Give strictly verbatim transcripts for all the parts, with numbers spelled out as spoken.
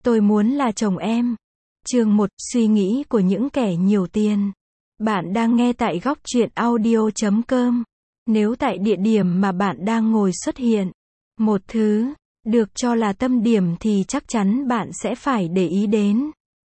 Tôi muốn là chồng em. Chương một, suy nghĩ của những kẻ nhiều tiền. Bạn đang nghe tại góc truyện audio chấm com. Nếu tại địa điểm mà bạn đang ngồi xuất hiện một thứ được cho là tâm điểm thì chắc chắn bạn sẽ phải để ý đến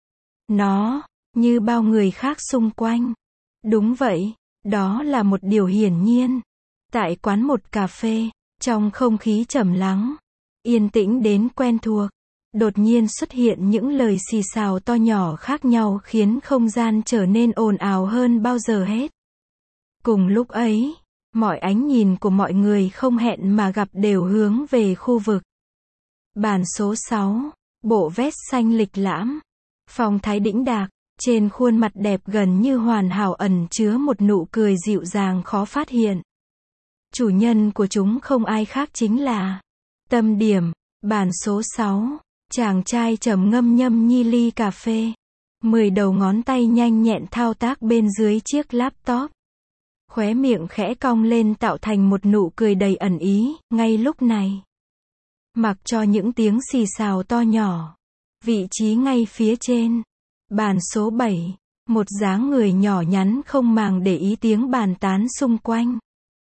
nó, như bao người khác xung quanh. Đúng vậy, đó là một điều hiển nhiên. Tại quán một cà phê, trong không khí trầm lắng, yên tĩnh đến quen thuộc, đột nhiên xuất hiện những lời xì xào to nhỏ khác nhau khiến không gian trở nên ồn ào hơn bao giờ hết. Cùng lúc ấy, mọi ánh nhìn của mọi người không hẹn mà gặp đều hướng về khu vực bàn số sáu, bộ vest xanh lịch lãm, phong thái đĩnh đạc, trên khuôn mặt đẹp gần như hoàn hảo ẩn chứa một nụ cười dịu dàng khó phát hiện. Chủ nhân của chúng không ai khác chính là tâm điểm, bàn số sáu, chàng trai trầm ngâm nhâm nhi ly cà phê. Mười đầu ngón tay nhanh nhẹn thao tác bên dưới chiếc laptop. Khóe miệng khẽ cong lên tạo thành một nụ cười đầy ẩn ý, ngay lúc này. Mặc cho những tiếng xì xào to nhỏ. Vị trí ngay phía trên. Bàn số bảy, một dáng người nhỏ nhắn không màng để ý tiếng bàn tán xung quanh.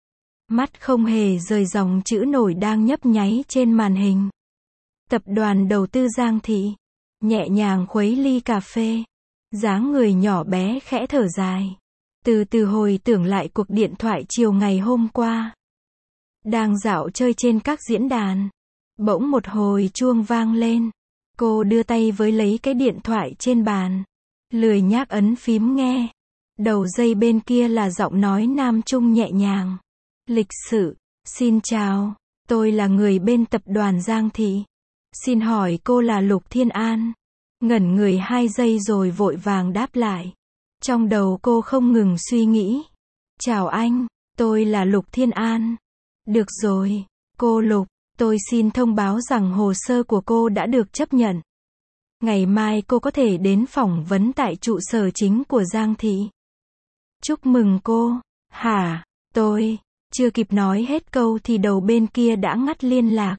Mắt không hề rời dòng chữ nổi đang nhấp nháy trên màn hình. Tập đoàn đầu tư Giang Thị. Nhẹ nhàng khuấy ly cà phê. Dáng người nhỏ bé khẽ thở dài. Từ từ hồi tưởng lại cuộc điện thoại chiều ngày hôm qua. Đang dạo chơi trên các diễn đàn. Bỗng một hồi chuông vang lên. Cô đưa tay với lấy cái điện thoại trên bàn. Lười nhác ấn phím nghe. Đầu dây bên kia là giọng nói nam trung nhẹ nhàng. Lịch sự, xin chào, tôi là người bên tập đoàn Giang Thị. Xin hỏi cô là Lục Thiên An. Ngẩn người hai giây rồi vội vàng đáp lại. Trong đầu cô không ngừng suy nghĩ. Chào anh, tôi là Lục Thiên An. Được rồi, cô Lục, tôi xin thông báo rằng hồ sơ của cô đã được chấp nhận. Ngày mai cô có thể đến phỏng vấn tại trụ sở chính của Giang Thị. Chúc mừng cô. Hả, tôi... Chưa kịp nói hết câu thì đầu bên kia đã ngắt liên lạc.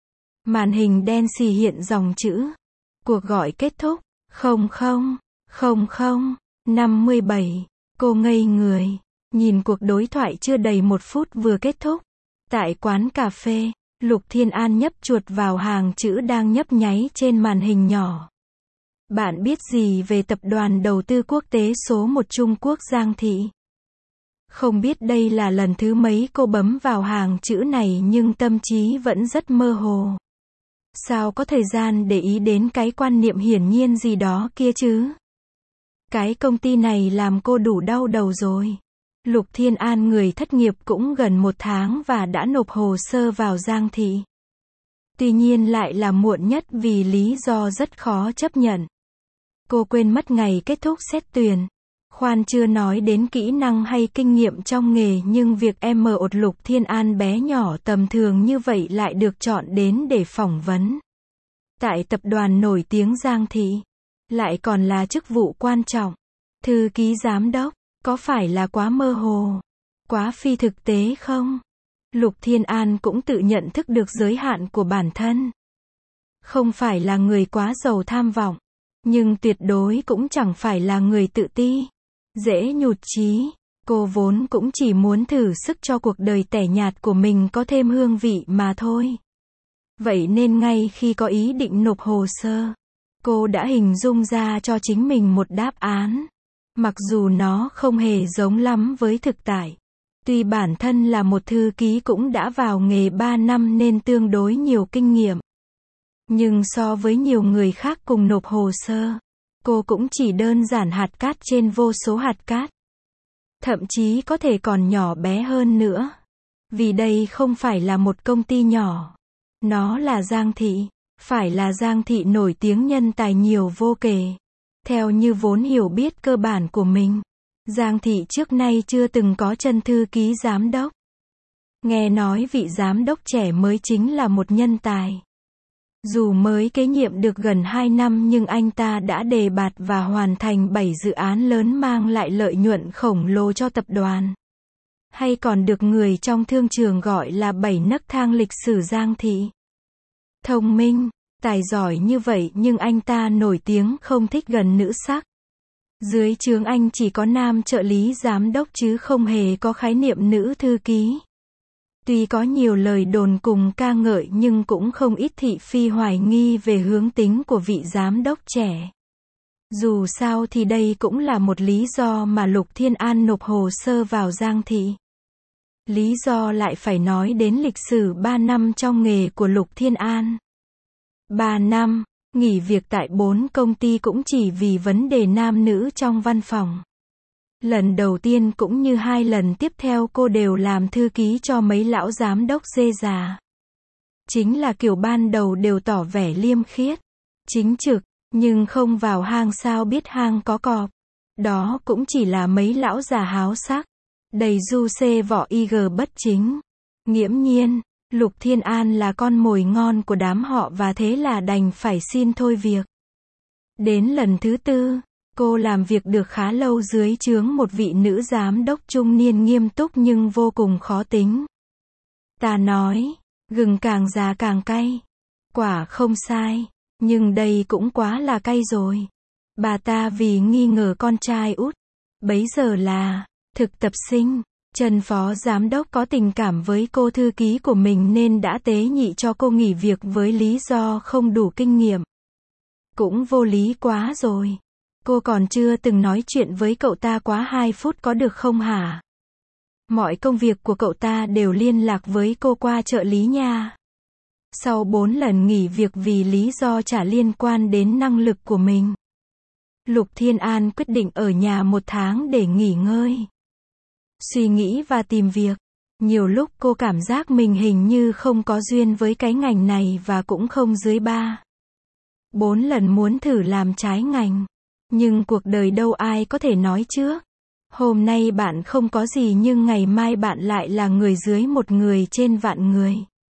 Màn hình đen xì hiện dòng chữ. Cuộc gọi kết thúc. Không không, không không, năm mươi bảy. Cô ngây người. Nhìn cuộc đối thoại chưa đầy một phút vừa kết thúc. Tại quán cà phê, Lục Thiên An nhấp chuột vào hàng chữ đang nhấp nháy trên màn hình nhỏ. Bạn biết gì về tập đoàn đầu tư quốc tế số một Trung Quốc Giang Thị? Không biết đây là lần thứ mấy cô bấm vào hàng chữ này nhưng tâm trí vẫn rất mơ hồ. Sao có thời gian để ý đến cái quan niệm hiển nhiên gì đó kia chứ? Cái công ty này làm cô đủ đau đầu rồi. Lục Thiên An người thất nghiệp cũng gần một tháng và đã nộp hồ sơ vào Giang Thị. Tuy nhiên lại là muộn nhất vì lý do rất khó chấp nhận. Cô quên mất ngày kết thúc xét tuyển. Khoan chưa nói đến kỹ năng hay kinh nghiệm trong nghề nhưng việc em một Lục Thiên An bé nhỏ tầm thường như vậy lại được chọn đến để phỏng vấn. Tại tập đoàn nổi tiếng Giang Thị. Lại còn là chức vụ quan trọng. Thư ký giám đốc, có phải là quá mơ hồ? Quá phi thực tế không? Lục Thiên An cũng tự nhận thức được giới hạn của bản thân. Không phải là người quá giàu tham vọng. Nhưng tuyệt đối cũng chẳng phải là người tự ti. Dễ nhụt chí, cô vốn cũng chỉ muốn thử sức cho cuộc đời tẻ nhạt của mình có thêm hương vị mà thôi. Vậy nên ngay khi có ý định nộp hồ sơ, cô đã hình dung ra cho chính mình một đáp án. Mặc dù nó không hề giống lắm với thực tại. Tuy bản thân là một thư ký cũng đã vào nghề ba năm nên tương đối nhiều kinh nghiệm. Nhưng so với nhiều người khác cùng nộp hồ sơ, cô cũng chỉ đơn giản hạt cát trên vô số hạt cát. Thậm chí có thể còn nhỏ bé hơn nữa. Vì đây không phải là một công ty nhỏ. Nó là Giang Thị. Phải là Giang Thị nổi tiếng nhân tài nhiều vô kể. Theo như vốn hiểu biết cơ bản của mình, Giang Thị trước nay chưa từng có chân thư ký giám đốc. Nghe nói vị giám đốc trẻ mới chính là một nhân tài. Dù mới kế nhiệm được gần hai năm nhưng anh ta đã đề bạt và hoàn thành bảy dự án lớn mang lại lợi nhuận khổng lồ cho tập đoàn. Hay còn được người trong thương trường gọi là bảy nấc thang lịch sử Giang Thị. Thông minh, Tài giỏi như vậy nhưng anh ta nổi tiếng không thích gần nữ sắc. Dưới trướng anh chỉ có nam trợ lý giám đốc chứ không hề có khái niệm nữ thư ký. Tuy có nhiều lời đồn cùng ca ngợi nhưng cũng không ít thị phi hoài nghi về hướng tính của vị giám đốc trẻ. Dù sao thì đây cũng là một lý do mà Lục Thiên An nộp hồ sơ vào Giang Thị. Lý do lại phải nói đến lịch sử ba năm trong nghề của Lục Thiên An. ba năm, nghỉ việc tại bốn công ty cũng chỉ vì vấn đề nam nữ trong văn phòng. Lần đầu tiên cũng như hai lần tiếp theo cô đều làm thư ký cho mấy lão giám đốc dê già. Chính là kiểu ban đầu đều tỏ vẻ liêm khiết, chính trực, nhưng không vào hang sao biết hang có cọp. Đó cũng chỉ là mấy lão già háo sắc, đầy du xê vỏ y gờ bất chính. Nghiễm nhiên, Lục Thiên An là con mồi ngon của đám họ và thế là đành phải xin thôi việc. Đến lần thứ tư, cô làm việc được khá lâu dưới trướng một vị nữ giám đốc trung niên nghiêm túc nhưng vô cùng khó tính. Ta nói, gừng càng già càng cay. Quả không sai, nhưng đây cũng quá là cay rồi. Bà ta vì nghi ngờ con trai út, bấy giờ là thực tập sinh, Trần phó giám đốc có tình cảm với cô thư ký của mình nên đã tế nhị cho cô nghỉ việc với lý do không đủ kinh nghiệm. Cũng vô lý quá rồi. Cô còn chưa từng nói chuyện với cậu ta quá hai phút có được không hả? Mọi công việc của cậu ta đều liên lạc với cô qua trợ lý nha. Sau bốn lần nghỉ việc vì lý do chả liên quan đến năng lực của mình, Lục Thiên An quyết định ở nhà một tháng để nghỉ ngơi, suy nghĩ và tìm việc. Nhiều lúc cô cảm giác mình hình như không có duyên với cái ngành này và cũng không dưới ba, bốn lần muốn thử làm trái ngành. Nhưng cuộc đời đâu ai có thể nói trước. Hôm nay bạn không có gì nhưng ngày mai bạn lại là người dưới một người trên vạn người.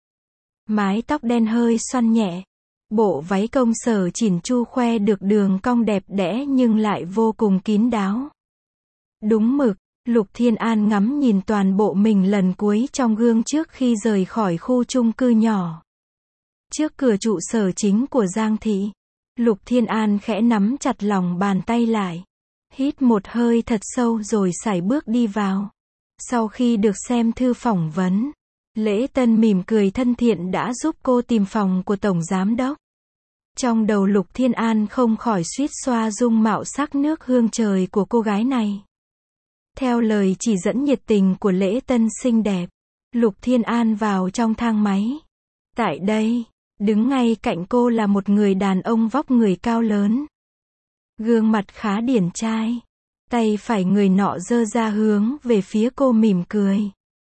Mái tóc đen hơi xoăn nhẹ. Bộ váy công sở chỉn chu khoe được đường cong đẹp đẽ nhưng lại vô cùng kín đáo. Đúng mực, Lục Thiên An ngắm nhìn toàn bộ mình lần cuối trong gương trước khi rời khỏi khu chung cư nhỏ. Trước cửa trụ sở chính của Giang Thị, Lục Thiên An khẽ nắm chặt lòng bàn tay lại. Hít một hơi thật sâu rồi sải bước đi vào. Sau khi được xem thư phỏng vấn, Lễ Tân mỉm cười thân thiện đã giúp cô tìm phòng của Tổng Giám Đốc. Trong đầu Lục Thiên An không khỏi suýt xoa dung mạo sắc nước hương trời của cô gái này. Theo lời chỉ dẫn nhiệt tình của Lễ Tân xinh đẹp, Lục Thiên An vào trong thang máy. Tại đây, đứng ngay cạnh cô là một người đàn ông vóc người cao lớn. Gương mặt khá điển trai. Tay phải người nọ giơ ra hướng về phía cô mỉm cười.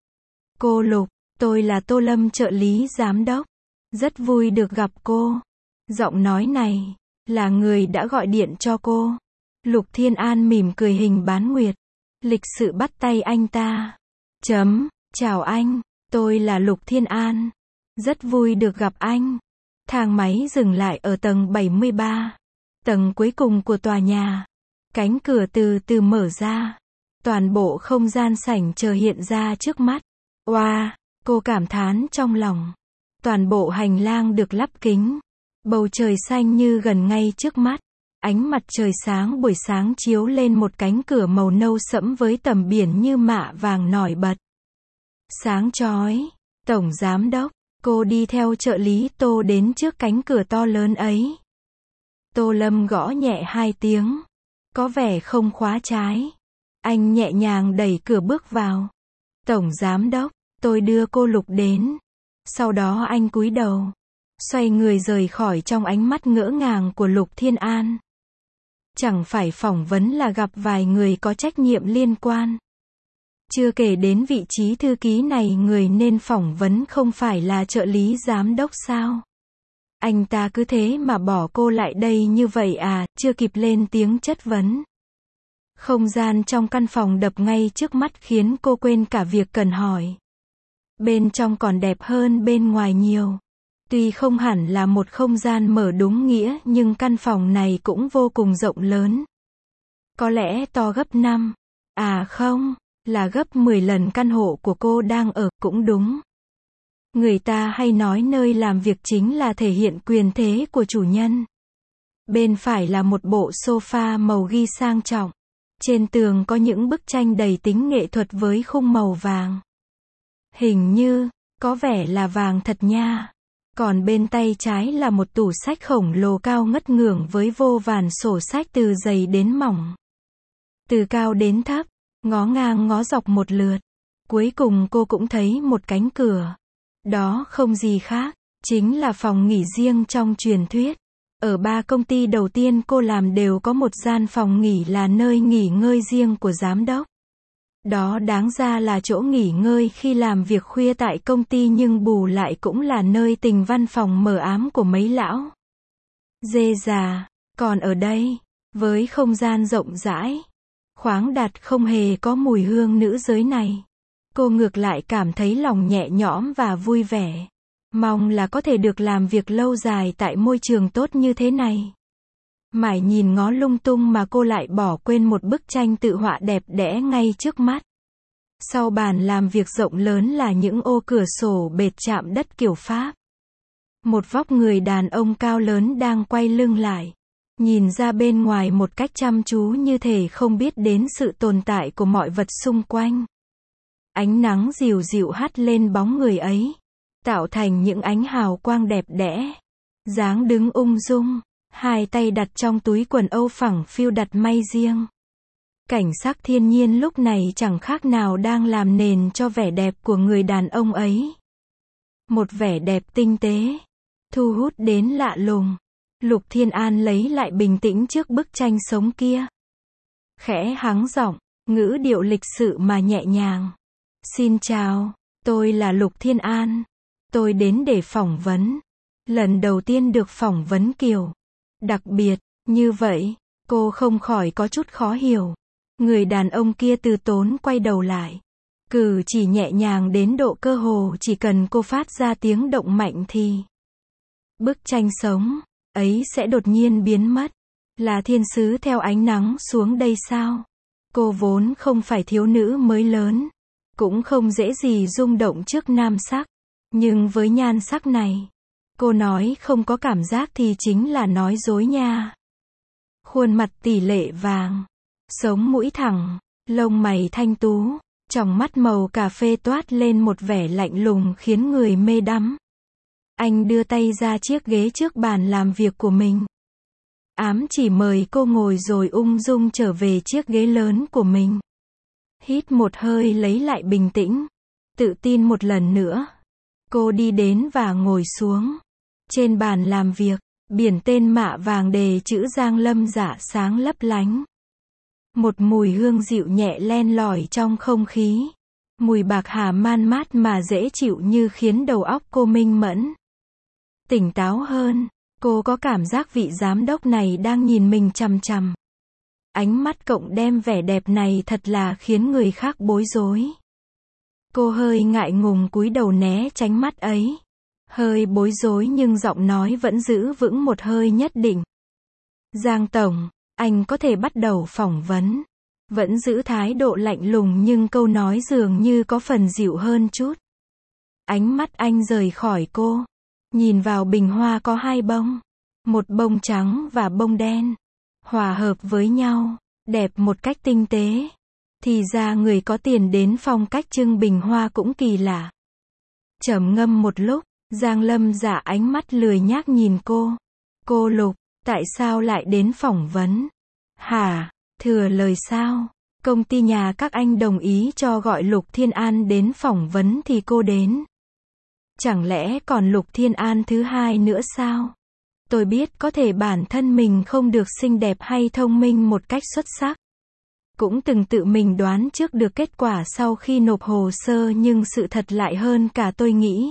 Cô Lục, tôi là Tô Lâm trợ lý giám đốc. Rất vui được gặp cô. Giọng nói này, là người đã gọi điện cho cô. Lục Thiên An mỉm cười hình bán nguyệt. Lịch sự bắt tay anh ta. Chấm, chào anh, tôi là Lục Thiên An. Rất vui được gặp anh. Thang máy dừng lại ở tầng bảy mươi ba. Tầng cuối cùng của tòa nhà. Cánh cửa từ từ mở ra. Toàn bộ không gian sảnh chờ hiện ra trước mắt. Oa, wow, cô cảm thán trong lòng. Toàn bộ hành lang được lắp kính. Bầu trời xanh như gần ngay trước mắt. Ánh mặt trời sáng buổi sáng chiếu lên một cánh cửa màu nâu sẫm với tầm biển như mạ vàng nổi bật. Sáng chói. Tổng Giám Đốc, cô đi theo trợ lý Tô đến trước cánh cửa to lớn ấy. Tô Lâm gõ nhẹ hai tiếng. Có vẻ không khóa trái. Anh nhẹ nhàng đẩy cửa bước vào. Tổng Giám Đốc, tôi đưa cô Lục đến. Sau đó anh cúi đầu, xoay người rời khỏi trong ánh mắt ngỡ ngàng của Lục Thiên An. Chẳng phải phỏng vấn là gặp vài người có trách nhiệm liên quan. Chưa kể đến vị trí thư ký này người nên phỏng vấn không phải là trợ lý giám đốc sao? Anh ta cứ thế mà bỏ cô lại đây như vậy à, chưa kịp lên tiếng chất vấn. Không gian trong căn phòng đập ngay trước mắt khiến cô quên cả việc cần hỏi. Bên trong còn đẹp hơn bên ngoài nhiều. Tuy không hẳn là một không gian mở đúng nghĩa nhưng căn phòng này cũng vô cùng rộng lớn. Có lẽ to gấp năm, à không, là gấp mười lần căn hộ của cô đang ở, cũng đúng. Người ta hay nói nơi làm việc chính là thể hiện quyền thế của chủ nhân. Bên phải là một bộ sofa màu ghi sang trọng. Trên tường có những bức tranh đầy tính nghệ thuật với khung màu vàng. Hình như, có vẻ là vàng thật nha. Còn bên tay trái là một tủ sách khổng lồ cao ngất ngưởng với vô vàn sổ sách từ dày đến mỏng. Từ cao đến thấp, ngó ngang ngó dọc một lượt. Cuối cùng cô cũng thấy một cánh cửa. Đó không gì khác, chính là phòng nghỉ riêng trong truyền thuyết. Ở ba công ty đầu tiên cô làm đều có một gian phòng nghỉ là nơi nghỉ ngơi riêng của giám đốc. Đó đáng ra là chỗ nghỉ ngơi khi làm việc khuya tại công ty nhưng bù lại cũng là nơi tình văn phòng mờ ám của mấy lão dê già. Còn ở đây, với không gian rộng rãi, khoáng đạt không hề có mùi hương nữ giới này, cô ngược lại cảm thấy lòng nhẹ nhõm và vui vẻ. Mong là có thể được làm việc lâu dài tại môi trường tốt như thế này. Mãi nhìn ngó lung tung mà cô lại bỏ quên một bức tranh tự họa đẹp đẽ ngay trước mắt. Sau bàn làm việc rộng lớn là những ô cửa sổ bệt chạm đất kiểu Pháp. Một vóc người đàn ông cao lớn đang quay lưng lại, nhìn ra bên ngoài một cách chăm chú như thể không biết đến sự tồn tại của mọi vật xung quanh. Ánh nắng dịu dịu hắt lên bóng người ấy, tạo thành những ánh hào quang đẹp đẽ. Dáng đứng ung dung, hai tay đặt trong túi quần âu phẳng phiu đặt may riêng. Cảnh sắc thiên nhiên lúc này chẳng khác nào đang làm nền cho vẻ đẹp của người đàn ông ấy. Một vẻ đẹp tinh tế, thu hút đến lạ lùng. Lục Thiên An lấy lại bình tĩnh trước bức tranh sống kia. Khẽ hắng giọng, ngữ điệu lịch sự mà nhẹ nhàng. Xin chào, tôi là Lục Thiên An. Tôi đến để phỏng vấn. Lần đầu tiên được phỏng vấn kiểu đặc biệt như vậy, cô không khỏi có chút khó hiểu. Người đàn ông kia từ tốn quay đầu lại. Cử chỉ nhẹ nhàng đến độ cơ hồ chỉ cần cô phát ra tiếng động mạnh thì bức tranh sống ấy sẽ đột nhiên biến mất. Là thiên sứ theo ánh nắng xuống đây sao? Cô vốn không phải thiếu nữ mới lớn, cũng không dễ gì rung động trước nam sắc. Nhưng với nhan sắc này, cô nói không có cảm giác thì chính là nói dối nha. Khuôn mặt tỷ lệ vàng, sống mũi thẳng, lông mày thanh tú, tròng mắt màu cà phê toát lên một vẻ lạnh lùng khiến người mê đắm. Anh đưa tay ra chiếc ghế trước bàn làm việc của mình. Ám chỉ mời cô ngồi rồi ung dung trở về chiếc ghế lớn của mình. Hít một hơi lấy lại bình tĩnh, tự tin một lần nữa. Cô đi đến và ngồi xuống. Trên bàn làm việc, biển tên mạ vàng đề chữ Giang Lâm dạ sáng lấp lánh. Một mùi hương dịu nhẹ len lỏi trong không khí. Mùi bạc hà man mát mà dễ chịu như khiến đầu óc cô minh mẫn. Tỉnh táo hơn, cô có cảm giác vị giám đốc này đang nhìn mình chằm chằm. Ánh mắt cộng đem vẻ đẹp này thật là khiến người khác bối rối. Cô hơi ngại ngùng cúi đầu né tránh mắt ấy. Hơi bối rối nhưng giọng nói vẫn giữ vững một hơi nhất định. Giang Tổng, anh có thể bắt đầu phỏng vấn. Vẫn giữ thái độ lạnh lùng nhưng câu nói dường như có phần dịu hơn chút. Ánh mắt anh rời khỏi cô. Nhìn vào bình hoa có hai bông. Một bông trắng và bông đen. Hòa hợp với nhau, đẹp một cách tinh tế. Thì ra người có tiền đến phong cách trưng bình hoa cũng kỳ lạ. Trầm ngâm một lúc, Giang Lâm dạ ánh mắt lười nhác nhìn cô. Cô Lục, tại sao lại đến phỏng vấn? Hả, thừa lời sao? Công ty nhà các anh đồng ý cho gọi Lục Thiên An đến phỏng vấn thì cô đến. Chẳng lẽ còn Lục Thiên An thứ hai nữa sao? Tôi biết có thể bản thân mình không được xinh đẹp hay thông minh một cách xuất sắc. Cũng từng tự mình đoán trước được kết quả sau khi nộp hồ sơ nhưng sự thật lại hơn cả tôi nghĩ.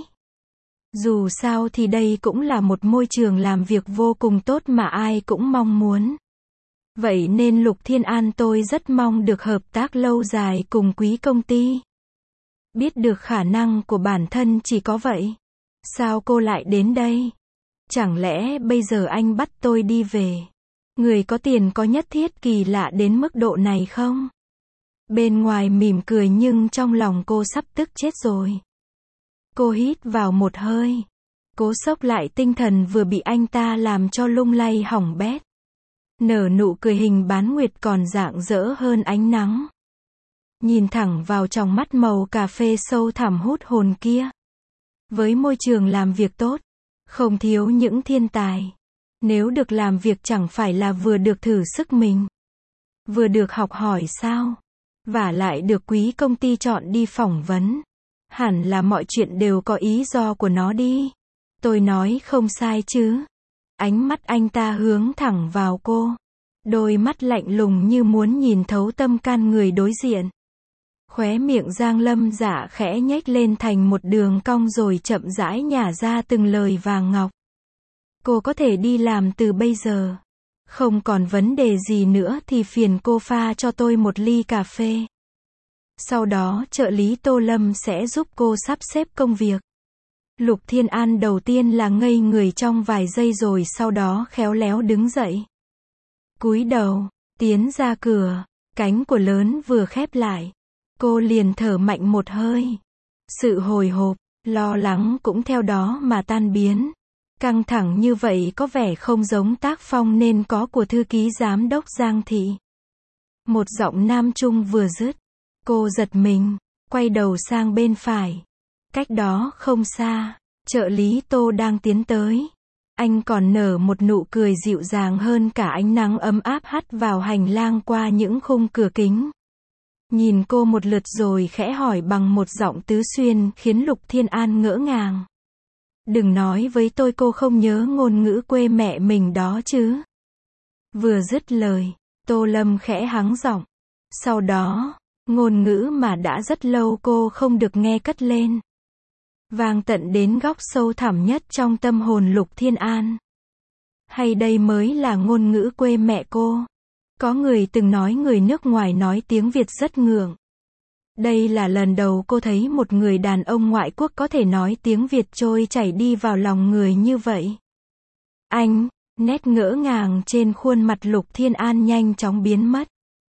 Dù sao thì đây cũng là một môi trường làm việc vô cùng tốt mà ai cũng mong muốn. Vậy nên Lục Thiên An tôi rất mong được hợp tác lâu dài cùng quý công ty. Biết được khả năng của bản thân chỉ có vậy. Sao cô lại đến đây? Chẳng lẽ bây giờ anh bắt tôi đi về? Người có tiền có nhất thiết kỳ lạ đến mức độ này không? Bên ngoài mỉm cười nhưng trong lòng cô sắp tức chết rồi. Cô hít vào một hơi. Cố xốc lại tinh thần vừa bị anh ta làm cho lung lay hỏng bét. Nở nụ cười hình bán nguyệt còn rạng rỡ hơn ánh nắng. Nhìn thẳng vào tròng mắt màu cà phê sâu thẳm hút hồn kia. Với môi trường làm việc tốt, không thiếu những thiên tài. Nếu được làm việc chẳng phải là vừa được thử sức mình, vừa được học hỏi sao? Vả lại được quý công ty chọn đi phỏng vấn. Hẳn là mọi chuyện đều có ý do của nó đi. Tôi nói không sai chứ. Ánh mắt anh ta hướng thẳng vào cô. Đôi mắt lạnh lùng như muốn nhìn thấu tâm can người đối diện. Khóe miệng Giang Lâm Dạ khẽ nhếch lên thành một đường cong rồi chậm rãi nhả ra từng lời vàng ngọc. Cô có thể đi làm từ bây giờ. Không còn vấn đề gì nữa thì phiền cô pha cho tôi một ly cà phê. Sau đó trợ lý Tô Lâm sẽ giúp cô sắp xếp công việc. Lục Thiên An đầu tiên là ngây người trong vài giây rồi sau đó khéo léo đứng dậy. Cúi đầu, tiến ra cửa, cánh của lớn vừa khép lại. Cô liền thở mạnh một hơi. Sự hồi hộp, lo lắng cũng theo đó mà tan biến. Căng thẳng như vậy có vẻ không giống tác phong nên có của thư ký giám đốc Giang Thị. Một giọng nam trung vừa dứt. Cô giật mình, quay đầu sang bên phải. Cách đó không xa, trợ lý Tô đang tiến tới. Anh còn nở một nụ cười dịu dàng hơn cả ánh nắng ấm áp hắt vào hành lang qua những khung cửa kính. Nhìn cô một lượt rồi khẽ hỏi bằng một giọng tứ xuyên khiến Lục Thiên An ngỡ ngàng. Đừng nói với tôi cô không nhớ ngôn ngữ quê mẹ mình đó chứ. Vừa dứt lời, Tô Lâm khẽ hắng giọng. Sau đó, ngôn ngữ mà đã rất lâu cô không được nghe cất lên. Vang tận đến góc sâu thẳm nhất trong tâm hồn Lục Thiên An. Hay đây mới là ngôn ngữ quê mẹ cô? Có người từng nói người nước ngoài nói tiếng Việt rất ngượng. Đây là lần đầu cô thấy một người đàn ông ngoại quốc có thể nói tiếng Việt trôi chảy đi vào lòng người như vậy. Anh, nét ngỡ ngàng trên khuôn mặt Lục Thiên An nhanh chóng biến mất.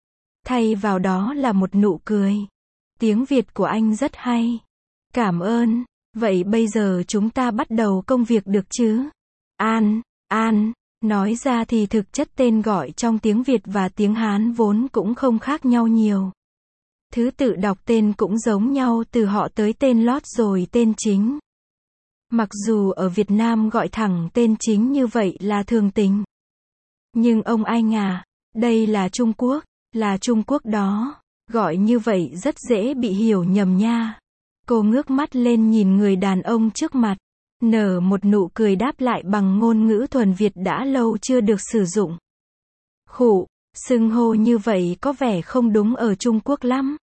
Thay vào đó là một nụ cười. Tiếng Việt của anh rất hay. Cảm ơn. Vậy bây giờ chúng ta bắt đầu công việc được chứ? An, An, nói ra thì thực chất tên gọi trong tiếng Việt và tiếng Hán vốn cũng không khác nhau nhiều. Thứ tự đọc tên cũng giống nhau từ họ tới tên lót rồi tên chính. Mặc dù ở Việt Nam gọi thẳng tên chính như vậy là thường tình. Nhưng ông anh à, đây là Trung Quốc, là Trung Quốc đó, gọi như vậy rất dễ bị hiểu nhầm nha. Cô ngước mắt lên nhìn người đàn ông trước mặt, nở một nụ cười đáp lại bằng ngôn ngữ thuần Việt đã lâu chưa được sử dụng. Khụ, xưng hô như vậy có vẻ không đúng ở Trung Quốc lắm.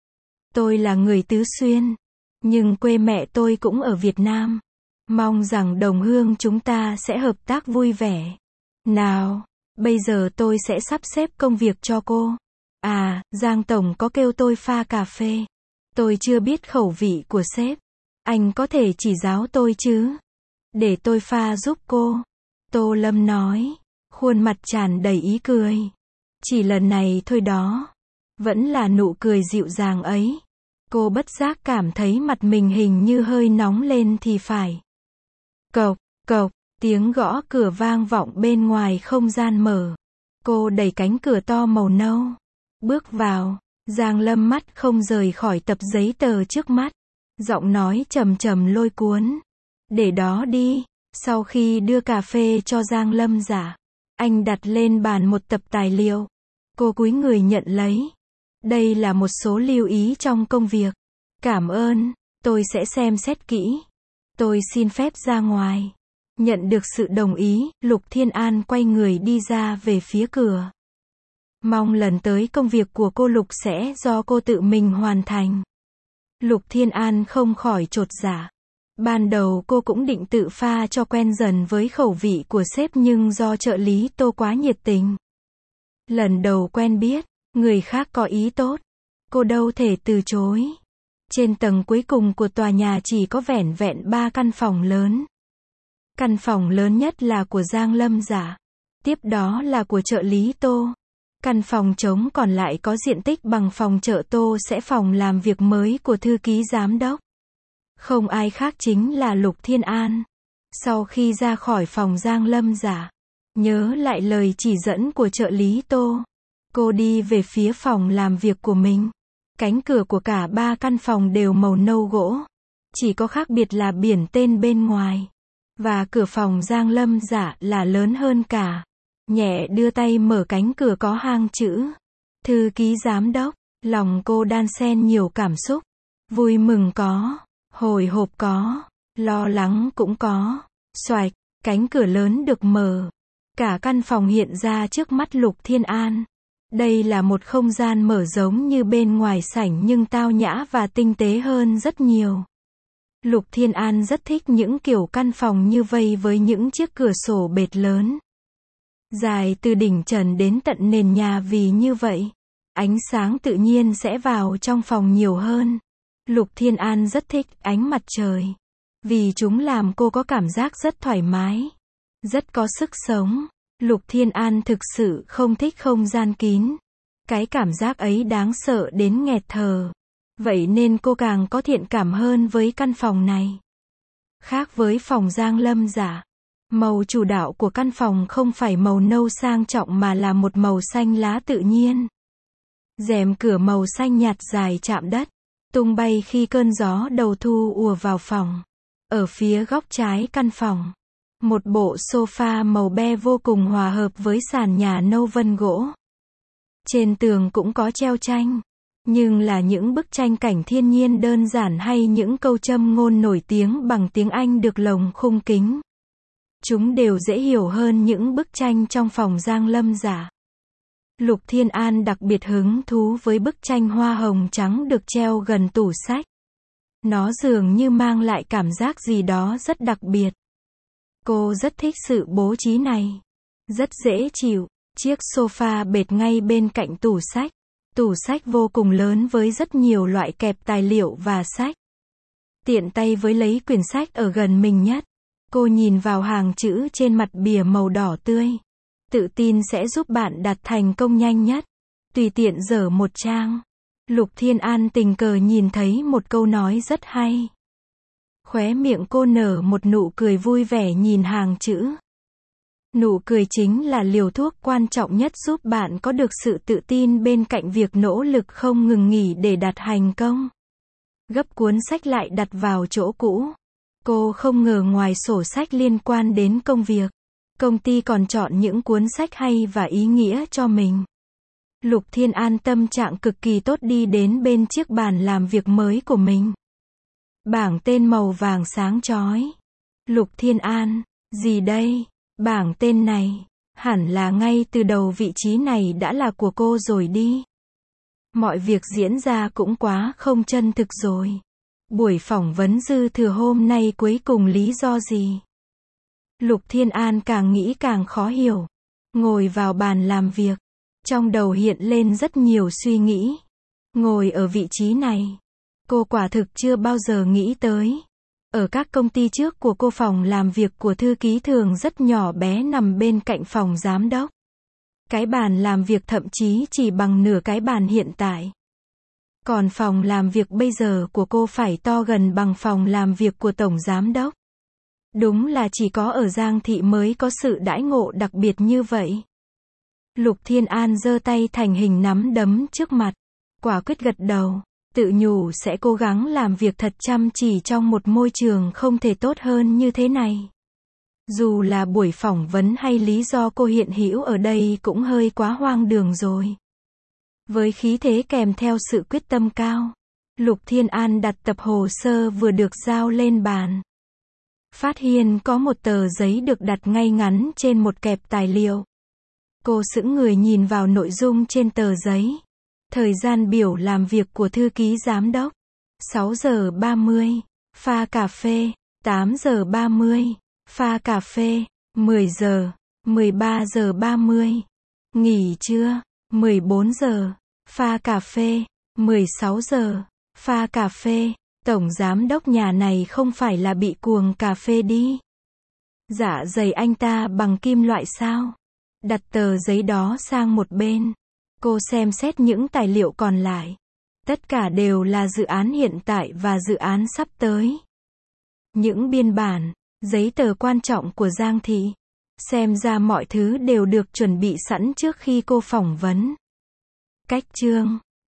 Tôi là người Tứ Xuyên, nhưng quê mẹ tôi cũng ở Việt Nam. Mong rằng đồng hương chúng ta sẽ hợp tác vui vẻ. Nào, bây giờ tôi sẽ sắp xếp công việc cho cô. À, Giang Tổng có kêu tôi pha cà phê. Tôi chưa biết khẩu vị của sếp. Anh có thể chỉ giáo tôi chứ? Để tôi pha giúp cô. Tô Lâm nói, khuôn mặt tràn đầy ý cười. Chỉ lần này thôi đó. Vẫn là nụ cười dịu dàng ấy. Cô bất giác cảm thấy mặt mình hình như hơi nóng lên thì phải. Cộc, cộc, tiếng gõ cửa vang vọng bên ngoài không gian mở. Cô đẩy cánh cửa to màu nâu. Bước vào, Giang Lâm mắt không rời khỏi tập giấy tờ trước mắt. Giọng nói trầm trầm lôi cuốn. Để đó đi. Sau khi đưa cà phê cho Giang Lâm Dạ, anh đặt lên bàn một tập tài liệu. Cô cúi người nhận lấy. Đây là một số lưu ý trong công việc. Cảm ơn, tôi sẽ xem xét kỹ. Tôi xin phép ra ngoài. Nhận được sự đồng ý, Lục Thiên An quay người đi ra về phía cửa. Mong lần tới công việc của cô Lục sẽ do cô tự mình hoàn thành. Lục Thiên An không khỏi chột dạ. Ban đầu cô cũng định tự pha cho quen dần với khẩu vị của sếp nhưng do trợ lý Tô quá nhiệt tình. Lần đầu quen biết, người khác có ý tốt. Cô đâu thể từ chối. Trên tầng cuối cùng của tòa nhà chỉ có vẻn vẹn ba căn phòng lớn. Căn phòng lớn nhất là của Giang Lâm Dạ. Tiếp đó là của trợ lý Tô. Căn phòng trống còn lại có diện tích bằng phòng trợ Tô sẽ phòng làm việc mới của thư ký giám đốc. Không ai khác chính là Lục Thiên An. Sau khi ra khỏi phòng Giang Lâm Giả, nhớ lại lời chỉ dẫn của trợ lý Tô, cô đi về phía phòng làm việc của mình. Cánh cửa của cả ba căn phòng đều màu nâu gỗ, chỉ có khác biệt là biển tên bên ngoài. Và cửa phòng Giang Lâm Giả là lớn hơn cả. Nhẹ đưa tay mở cánh cửa có hang chữ thư ký giám đốc. Lòng cô đan xen nhiều cảm xúc. Vui mừng có, hồi hộp có, lo lắng cũng có. Xoạch, cánh cửa lớn được mở. Cả căn phòng hiện ra trước mắt Lục Thiên An. Đây là một không gian mở giống như bên ngoài sảnh nhưng tao nhã và tinh tế hơn rất nhiều. Lục Thiên An rất thích những kiểu căn phòng như vây với những chiếc cửa sổ bệt lớn, dài từ đỉnh trần đến tận nền nhà, vì như vậy, ánh sáng tự nhiên sẽ vào trong phòng nhiều hơn. Lục Thiên An rất thích ánh mặt trời, vì chúng làm cô có cảm giác rất thoải mái, rất có sức sống. Lục Thiên An thực sự không thích không gian kín. Cái cảm giác ấy đáng sợ đến nghẹt thở. Vậy nên cô càng có thiện cảm hơn với căn phòng này. Khác với phòng Giang Lâm Giả, màu chủ đạo của căn phòng không phải màu nâu sang trọng mà là một màu xanh lá tự nhiên. Rèm cửa màu xanh nhạt dài chạm đất, tung bay khi cơn gió đầu thu ùa vào phòng. Ở phía góc trái căn phòng, một bộ sofa màu be vô cùng hòa hợp với sàn nhà nâu vân gỗ. Trên tường cũng có treo tranh, nhưng là những bức tranh cảnh thiên nhiên đơn giản hay những câu châm ngôn nổi tiếng bằng tiếng Anh được lồng khung kính. Chúng đều dễ hiểu hơn những bức tranh trong phòng Giang Lâm Giả. Lục Thiên An đặc biệt hứng thú với bức tranh hoa hồng trắng được treo gần tủ sách. Nó dường như mang lại cảm giác gì đó rất đặc biệt. Cô rất thích sự bố trí này. Rất dễ chịu. Chiếc sofa bệt ngay bên cạnh tủ sách. Tủ sách vô cùng lớn với rất nhiều loại kẹp tài liệu và sách. Tiện tay với lấy quyển sách ở gần mình nhất. Cô nhìn vào hàng chữ trên mặt bìa màu đỏ tươi. Tự tin sẽ giúp bạn đặt thành công nhanh nhất. Tùy tiện dở một trang. Lục Thiên An tình cờ nhìn thấy một câu nói rất hay. Khóe miệng cô nở một nụ cười vui vẻ nhìn hàng chữ. Nụ cười chính là liều thuốc quan trọng nhất giúp bạn có được sự tự tin bên cạnh việc nỗ lực không ngừng nghỉ để đạt thành công. Gấp cuốn sách lại đặt vào chỗ cũ. Cô không ngờ ngoài sổ sách liên quan đến công việc, công ty còn chọn những cuốn sách hay và ý nghĩa cho mình. Lục Thiên An tâm trạng cực kỳ tốt đi đến bên chiếc bàn làm việc mới của mình. Bảng tên màu vàng sáng chói. Lục Thiên An, gì đây? Bảng tên này, hẳn là ngay từ đầu vị trí này đã là của cô rồi đi. Mọi việc diễn ra cũng quá không chân thực rồi. Buổi phỏng vấn dư thừa hôm nay cuối cùng lý do gì? Lục Thiên An càng nghĩ càng khó hiểu. Ngồi vào bàn làm việc, trong đầu hiện lên rất nhiều suy nghĩ. Ngồi ở vị trí này, cô quả thực chưa bao giờ nghĩ tới. Ở các công ty trước của cô, phòng làm việc của thư ký thường rất nhỏ bé nằm bên cạnh phòng giám đốc. Cái bàn làm việc thậm chí chỉ bằng nửa cái bàn hiện tại. Còn phòng làm việc bây giờ của cô phải to gần bằng phòng làm việc của tổng giám đốc. Đúng là chỉ có ở Giang Thị mới có sự đãi ngộ đặc biệt như vậy. Lục Thiên An giơ tay thành hình nắm đấm trước mặt, quả quyết gật đầu, tự nhủ sẽ cố gắng làm việc thật chăm chỉ trong một môi trường không thể tốt hơn như thế này. Dù là buổi phỏng vấn hay lý do cô hiện hữu ở đây cũng hơi quá hoang đường rồi. Với khí thế kèm theo sự quyết tâm cao, Lục Thiên An đặt tập hồ sơ vừa được giao lên bàn. Phát hiện có một tờ giấy được đặt ngay ngắn trên một kẹp tài liệu. Cô sững người nhìn vào nội dung trên tờ giấy. Thời gian biểu làm việc của thư ký giám đốc. sáu giờ ba mươi, pha cà phê. tám giờ ba mươi, pha cà phê. mười giờ, mười ba giờ ba mươi, nghỉ trưa. mười bốn giờ, pha cà phê. mười sáu giờ, pha cà phê. Tổng giám đốc nhà này không phải là bị cuồng cà phê đi. Dạ dày anh ta bằng kim loại sao? Đặt tờ giấy đó sang một bên. Cô xem xét những tài liệu còn lại. Tất cả đều là dự án hiện tại và dự án sắp tới. những biên bản, giấy tờ quan trọng của Giang Thị. Xem ra mọi thứ đều được chuẩn bị sẵn trước khi cô phỏng vấn. Cách chương